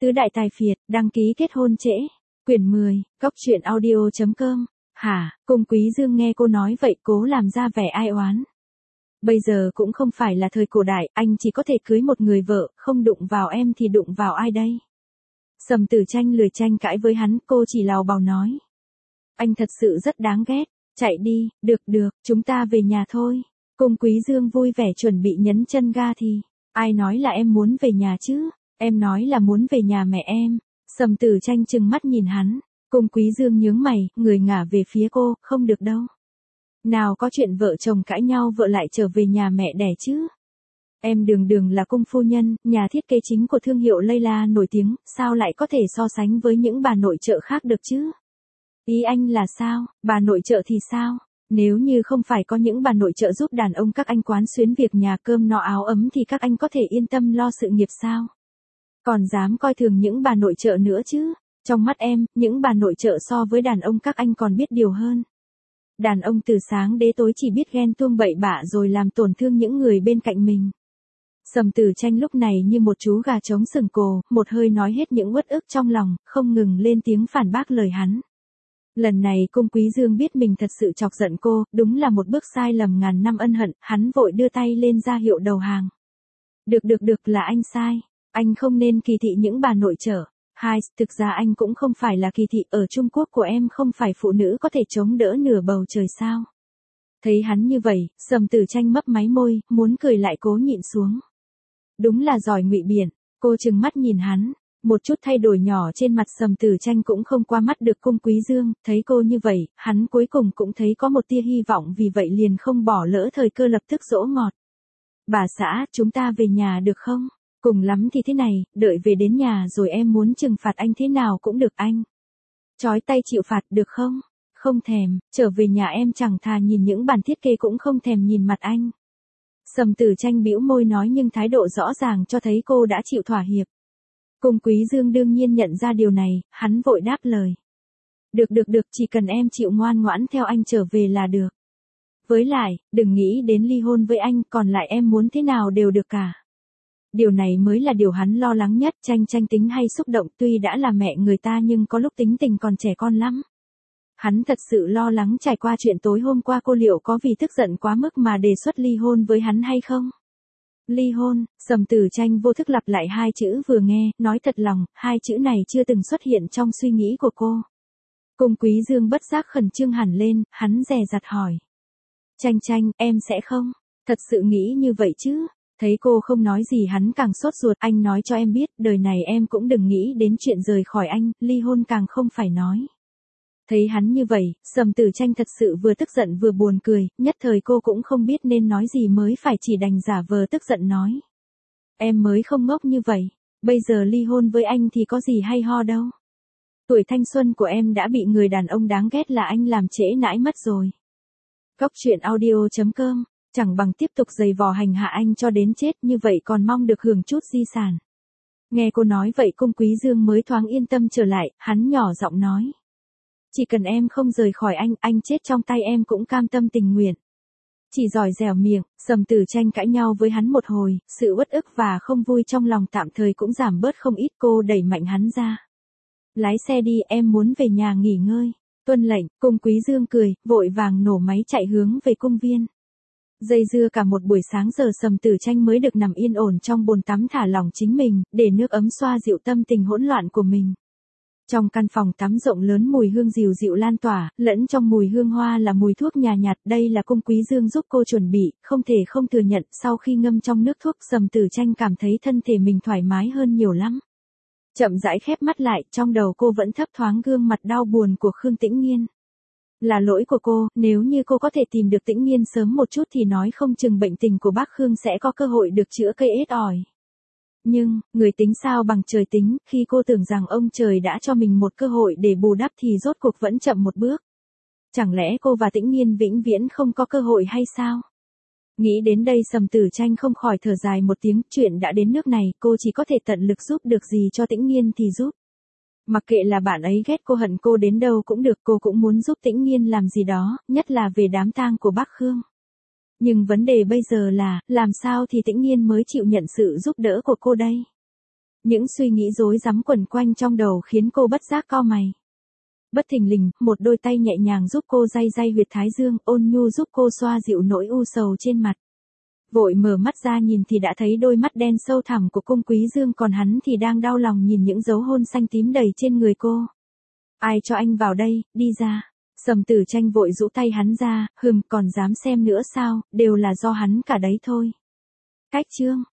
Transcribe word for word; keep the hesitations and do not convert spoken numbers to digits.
Tứ đại tài phiệt, đăng ký kết hôn trễ. Quyển mười, Cốc truyện audio chấm com. Hả, Cung Quý Dương nghe cô nói vậy cố làm ra vẻ ai oán. Bây giờ cũng không phải là thời cổ đại, anh chỉ có thể cưới một người vợ, không đụng vào em thì đụng vào ai đây? Sầm Tử Tranh lười tranh cãi với hắn, cô chỉ lào bào nói. Anh thật sự rất đáng ghét, chạy đi, được được, chúng ta về nhà thôi. Cung Quý Dương vui vẻ chuẩn bị nhấn chân ga thì, ai nói là em muốn về nhà chứ, em nói là muốn về nhà mẹ em. Sầm Tử Tranh trừng mắt nhìn hắn, Cung Quý Dương nhướng mày, người ngả về phía cô, không được đâu. Nào có chuyện vợ chồng cãi nhau vợ lại trở về nhà mẹ đẻ chứ. Em đường đường là cung phu nhân, nhà thiết kế chính của thương hiệu Layla nổi tiếng, sao lại có thể so sánh với những bà nội trợ khác được chứ? Ý anh là sao, bà nội trợ thì sao? Nếu như không phải có những bà nội trợ giúp đàn ông các anh quán xuyến việc nhà cơm no áo ấm thì các anh có thể yên tâm lo sự nghiệp sao? Còn dám coi thường những bà nội trợ nữa chứ? Trong mắt em, những bà nội trợ so với đàn ông các anh còn biết điều hơn. Đàn ông từ sáng đến tối chỉ biết ghen tuông bậy bạ rồi làm tổn thương những người bên cạnh mình. Sầm Tử Tranh lúc này như một chú gà trống sừng cồ, một hơi nói hết những uất ức trong lòng, không ngừng lên tiếng phản bác lời hắn. Lần này Cung Quý Dương biết mình thật sự chọc giận cô, đúng là một bước sai lầm ngàn năm ân hận, hắn vội đưa tay lên ra hiệu đầu hàng. Được được được là anh sai, anh không nên kỳ thị những bà nội trợ. Hai, thực ra anh cũng không phải là kỳ thị, ở Trung Quốc của em không phải phụ nữ có thể chống đỡ nửa bầu trời sao. Thấy hắn như vậy, Sầm Tử Tranh mấp máy môi, muốn cười lại cố nhịn xuống. Đúng là giỏi ngụy biện, cô trừng mắt nhìn hắn, một chút thay đổi nhỏ trên mặt Sầm Tử Tranh cũng không qua mắt được Cung Quý Dương, thấy cô như vậy, hắn cuối cùng cũng thấy có một tia hy vọng vì vậy liền không bỏ lỡ thời cơ lập tức dỗ ngọt. Bà xã, chúng ta về nhà được không? Cùng lắm thì thế này, đợi về đến nhà rồi em muốn trừng phạt anh thế nào cũng được anh. Chói tay chịu phạt được không? Không thèm, trở về nhà em chẳng thà nhìn những bản thiết kế cũng không thèm nhìn mặt anh. Sầm Tử Tranh bĩu môi nói nhưng thái độ rõ ràng cho thấy cô đã chịu thỏa hiệp. Cung Quý Dương đương nhiên nhận ra điều này, hắn vội đáp lời. Được được được, chỉ cần em chịu ngoan ngoãn theo anh trở về là được. Với lại, đừng nghĩ đến ly hôn với anh, còn lại em muốn thế nào đều được cả. Điều này mới là điều hắn lo lắng nhất. Tranh Tranh tính hay xúc động, tuy đã là mẹ người ta nhưng có lúc tính tình còn trẻ con lắm. Hắn thật sự lo lắng trải qua chuyện tối hôm qua cô liệu có vì tức giận quá mức mà đề xuất ly hôn với hắn hay không. Ly hôn, Sầm Tử Tranh vô thức lặp lại hai chữ vừa nghe, nói thật lòng, hai chữ này chưa từng xuất hiện trong suy nghĩ của cô. Cung Quý Dương bất giác khẩn trương hẳn lên, hắn dè dặt hỏi. Tranh Tranh, em sẽ không? Thật sự nghĩ như vậy chứ? Thấy cô không nói gì hắn càng sốt ruột, anh nói cho em biết, đời này em cũng đừng nghĩ đến chuyện rời khỏi anh, ly hôn càng không phải nói. Thấy hắn như vậy, Sầm Tử Tranh thật sự vừa tức giận vừa buồn cười, nhất thời cô cũng không biết nên nói gì mới phải chỉ đành giả vờ tức giận nói. Em mới không ngốc như vậy, bây giờ ly hôn với anh thì có gì hay ho đâu. Tuổi thanh xuân của em đã bị người đàn ông đáng ghét là anh làm trễ nãi mất rồi. Cốc truyện audio chấm com. Chẳng bằng tiếp tục giày vò hành hạ anh cho đến chết, như vậy còn mong được hưởng chút di sản. Nghe cô nói vậy Cung Quý Dương mới thoáng yên tâm trở lại, hắn nhỏ giọng nói. Chỉ cần em không rời khỏi anh, anh chết trong tay em cũng cam tâm tình nguyện. Chỉ giỏi dẻo miệng, Sầm Tử Tranh cãi nhau với hắn một hồi, sự uất ức và không vui trong lòng tạm thời cũng giảm bớt không ít. Cô đẩy mạnh hắn ra. Lái xe đi, em muốn về nhà nghỉ ngơi. Tuân lệnh, Cung Quý Dương cười, vội vàng nổ máy chạy hướng về công viên. Dây dưa cả một buổi sáng giờ Sầm Tử Tranh mới được nằm yên ổn trong bồn tắm thả lỏng chính mình, để nước ấm xoa dịu tâm tình hỗn loạn của mình. Trong căn phòng tắm rộng lớn mùi hương dịu dịu lan tỏa, lẫn trong mùi hương hoa là mùi thuốc nhàn nhạt, đây là Cung Quý Dương giúp cô chuẩn bị, không thể không thừa nhận, sau khi ngâm trong nước thuốc Sầm Tử Tranh cảm thấy thân thể mình thoải mái hơn nhiều lắm. Chậm rãi khép mắt lại, trong đầu cô vẫn thấp thoáng gương mặt đau buồn của Khương Tĩnh Nghiên. Là lỗi của cô, nếu như cô có thể tìm được Tĩnh Nghiên sớm một chút thì nói không chừng bệnh tình của bác Khương sẽ có cơ hội được chữa cây ết ỏi. Nhưng, người tính sao bằng trời tính, khi cô tưởng rằng ông trời đã cho mình một cơ hội để bù đắp thì rốt cuộc vẫn chậm một bước. Chẳng lẽ cô và Tĩnh Nghiên vĩnh viễn không có cơ hội hay sao? Nghĩ đến đây Sầm Tử Tranh không khỏi thở dài một tiếng, chuyện đã đến nước này, cô chỉ có thể tận lực giúp được gì cho Tĩnh Nghiên thì giúp. Mặc kệ là bạn ấy ghét cô hận cô đến đâu cũng được, cô cũng muốn giúp Tĩnh Nghiên làm gì đó, nhất là về đám tang của bác Khương. Nhưng vấn đề bây giờ là, làm sao thì Tĩnh Nghiên mới chịu nhận sự giúp đỡ của cô đây? Những suy nghĩ rối rắm quẩn quanh trong đầu khiến cô bất giác cau mày. Bất thình lình, một đôi tay nhẹ nhàng giúp cô day day huyệt thái dương, ôn nhu giúp cô xoa dịu nỗi u sầu trên mặt. Vội mở mắt ra nhìn thì đã thấy đôi mắt đen sâu thẳm của Cung Quý Dương, còn hắn thì đang đau lòng nhìn những dấu hôn xanh tím đầy trên người cô. Ai cho anh vào đây, đi ra. Sầm Tử Tranh vội rũ tay hắn ra, hừm, còn dám xem nữa sao, đều là do hắn cả đấy thôi. Cách chương